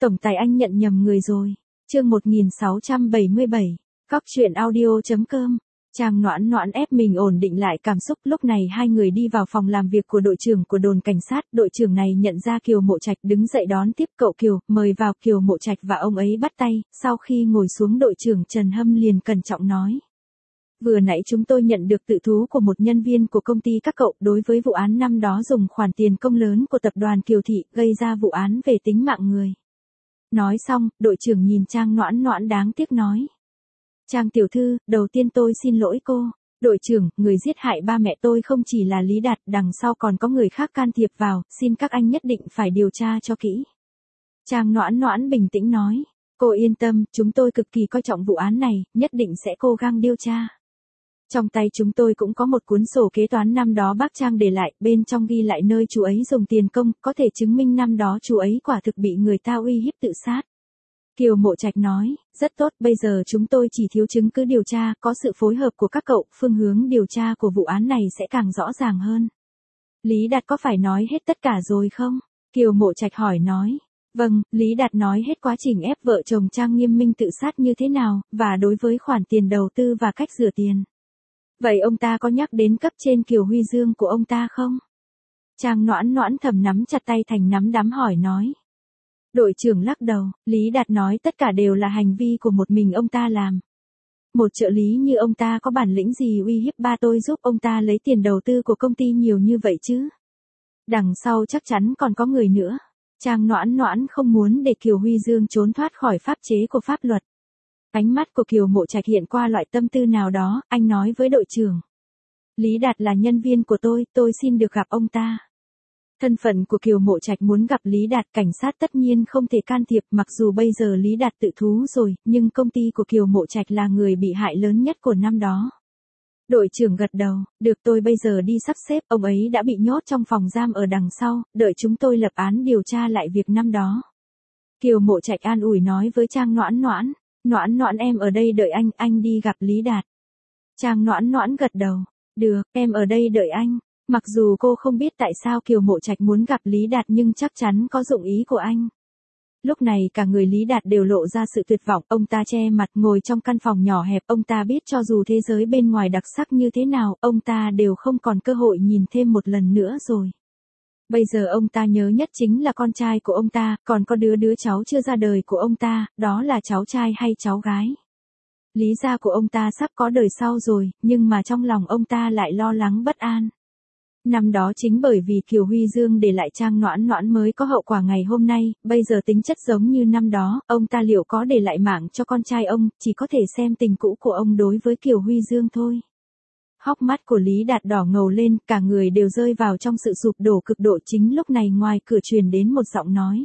Tổng tài anh nhận nhầm người rồi. Chương 1677. Cóc truyện audio.com. Trang Noãn Noãn ép mình ổn định lại cảm xúc, lúc này hai người đi vào phòng làm việc của đội trưởng của đồn cảnh sát, đội trưởng này nhận ra Kiều Mộ Trạch đứng dậy đón tiếp cậu Kiều, mời vào. Kiều Mộ Trạch và ông ấy bắt tay, sau khi ngồi xuống đội trưởng Trần Hâm liền cẩn trọng nói. Vừa nãy chúng tôi nhận được tự thú của một nhân viên của công ty các cậu đối với vụ án năm đó dùng khoản tiền công lớn của tập đoàn Kiều Thị gây ra vụ án về tính mạng người. Nói xong, đội trưởng nhìn Trang Noãn Noãn đáng tiếc nói. Trang tiểu thư, đầu tiên tôi xin lỗi cô. Đội trưởng, người giết hại ba mẹ tôi không chỉ là Lý Đạt, đằng sau còn có người khác can thiệp vào, xin các anh nhất định phải điều tra cho kỹ. Trang Noãn Noãn bình tĩnh nói. Cô yên tâm, chúng tôi cực kỳ coi trọng vụ án này, nhất định sẽ cố gắng điều tra. Trong tay chúng tôi cũng có một cuốn sổ kế toán năm đó bác Trang để lại, bên trong ghi lại nơi chú ấy dùng tiền công, có thể chứng minh năm đó chú ấy quả thực bị người ta uy hiếp tự sát. Kiều Mộ Trạch nói, rất tốt, bây giờ chúng tôi chỉ thiếu chứng cứ điều tra, có sự phối hợp của các cậu, phương hướng điều tra của vụ án này sẽ càng rõ ràng hơn. Lý Đạt có phải nói hết tất cả rồi không? Kiều Mộ Trạch hỏi nói. Vâng, Lý Đạt nói hết quá trình ép vợ chồng Trang Nghiêm Minh tự sát như thế nào, và đối với khoản tiền đầu tư và cách rửa tiền. Vậy ông ta có nhắc đến cấp trên Kiều Huy Dương của ông ta không? Trang Noãn Noãn thầm nắm chặt tay thành nắm đấm hỏi nói. Đội trưởng lắc đầu, Lý Đạt nói tất cả đều là hành vi của một mình ông ta làm. Một trợ lý như ông ta có bản lĩnh gì uy hiếp ba tôi giúp ông ta lấy tiền đầu tư của công ty nhiều như vậy chứ? Đằng sau chắc chắn còn có người nữa. Trang Noãn Noãn không muốn để Kiều Huy Dương trốn thoát khỏi pháp chế của pháp luật. Ánh mắt của Kiều Mộ Trạch hiện qua loại tâm tư nào đó, anh nói với đội trưởng. Lý Đạt là nhân viên của tôi xin được gặp ông ta. Thân phận của Kiều Mộ Trạch muốn gặp Lý Đạt, cảnh sát tất nhiên không thể can thiệp, mặc dù bây giờ Lý Đạt tự thú rồi, nhưng công ty của Kiều Mộ Trạch là người bị hại lớn nhất của năm đó. Đội trưởng gật đầu, được, tôi bây giờ đi sắp xếp, ông ấy đã bị nhốt trong phòng giam ở đằng sau, đợi chúng tôi lập án điều tra lại việc năm đó. Kiều Mộ Trạch an ủi nói với Trang Noãn Noãn. Noãn Noãn em ở đây đợi anh đi gặp Lý Đạt. Trang Noãn Noãn gật đầu, được, em ở đây đợi anh. Mặc dù cô không biết tại sao Kiều Mộ Trạch muốn gặp Lý Đạt nhưng chắc chắn có dụng ý của anh. Lúc này cả người Lý Đạt đều lộ ra sự tuyệt vọng, ông ta che mặt ngồi trong căn phòng nhỏ hẹp, ông ta biết cho dù thế giới bên ngoài đặc sắc như thế nào, ông ta đều không còn cơ hội nhìn thêm một lần nữa rồi. Bây giờ ông ta nhớ nhất chính là con trai của ông ta, còn có đứa cháu chưa ra đời của ông ta, đó là cháu trai hay cháu gái. Lý gia của ông ta sắp có đời sau rồi, nhưng mà trong lòng ông ta lại lo lắng bất an. Năm đó chính bởi vì Kiều Huy Dương để lại Trang Noãn Noãn mới có hậu quả ngày hôm nay, bây giờ tính chất giống như năm đó, ông ta liệu có để lại mạng cho con trai ông, chỉ có thể xem tình cũ của ông đối với Kiều Huy Dương thôi. Hốc mắt của Lý Đạt đỏ ngầu lên, cả người đều rơi vào trong sự sụp đổ cực độ. Chính lúc này ngoài cửa truyền đến một giọng nói.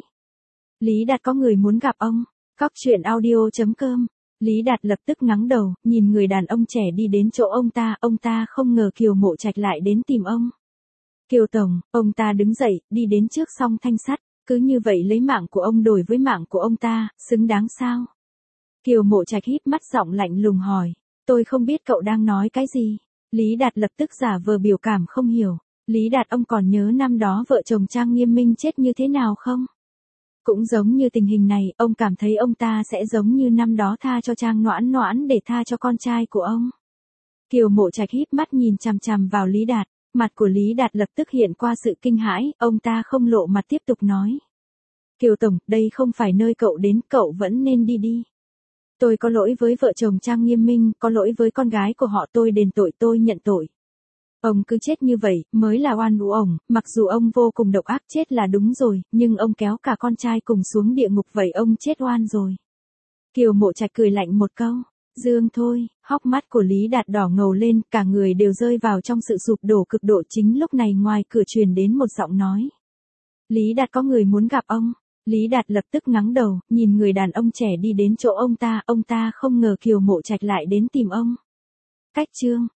Lý Đạt có người muốn gặp ông. Cóc truyện audio.com. Lý Đạt lập tức ngẩng đầu, nhìn người đàn ông trẻ đi đến chỗ ông ta không ngờ Kiều Mộ Trạch lại đến tìm ông. Kiều Tổng, ông ta đứng dậy, đi đến trước song thanh sắt, cứ như vậy lấy mạng của ông đổi với mạng của ông ta, xứng đáng sao? Kiều Mộ Trạch híp mắt giọng lạnh lùng hỏi, tôi không biết cậu đang nói cái gì. Lý Đạt lập tức giả vờ biểu cảm không hiểu. Lý Đạt, ông còn nhớ năm đó vợ chồng Trang Nghiêm Minh chết như thế nào không? Cũng giống như tình hình này, ông cảm thấy ông ta sẽ giống như năm đó tha cho Trang Noãn Noãn để tha cho con trai của ông. Kiều Mộ Trạch híp mắt nhìn chằm chằm vào Lý Đạt, mặt của Lý Đạt lập tức hiện qua sự kinh hãi, ông ta không lộ mặt tiếp tục nói. Kiều Tổng, đây không phải nơi cậu đến, cậu vẫn nên đi. Tôi có lỗi với vợ chồng Trang Nghiêm Minh, có lỗi với con gái của họ, tôi đền tội, tôi nhận tội. Ông cứ chết như vậy, mới là oan uổng ổng, mặc dù ông vô cùng độc ác chết là đúng rồi, nhưng ông kéo cả con trai cùng xuống địa ngục vậy ông chết oan rồi. Kiều Mộ Trạch cười lạnh một câu, Dương thôi, hốc mắt của Lý Đạt đỏ ngầu lên, cả người đều rơi vào trong sự sụp đổ cực độ. Chính lúc này ngoài cửa truyền đến một giọng nói. Lý Đạt có người muốn gặp ông. Lý Đạt lập tức ngẩng đầu, nhìn người đàn ông trẻ đi đến chỗ ông ta không ngờ Kiều Mộ Trạch lại đến tìm ông. Cách chương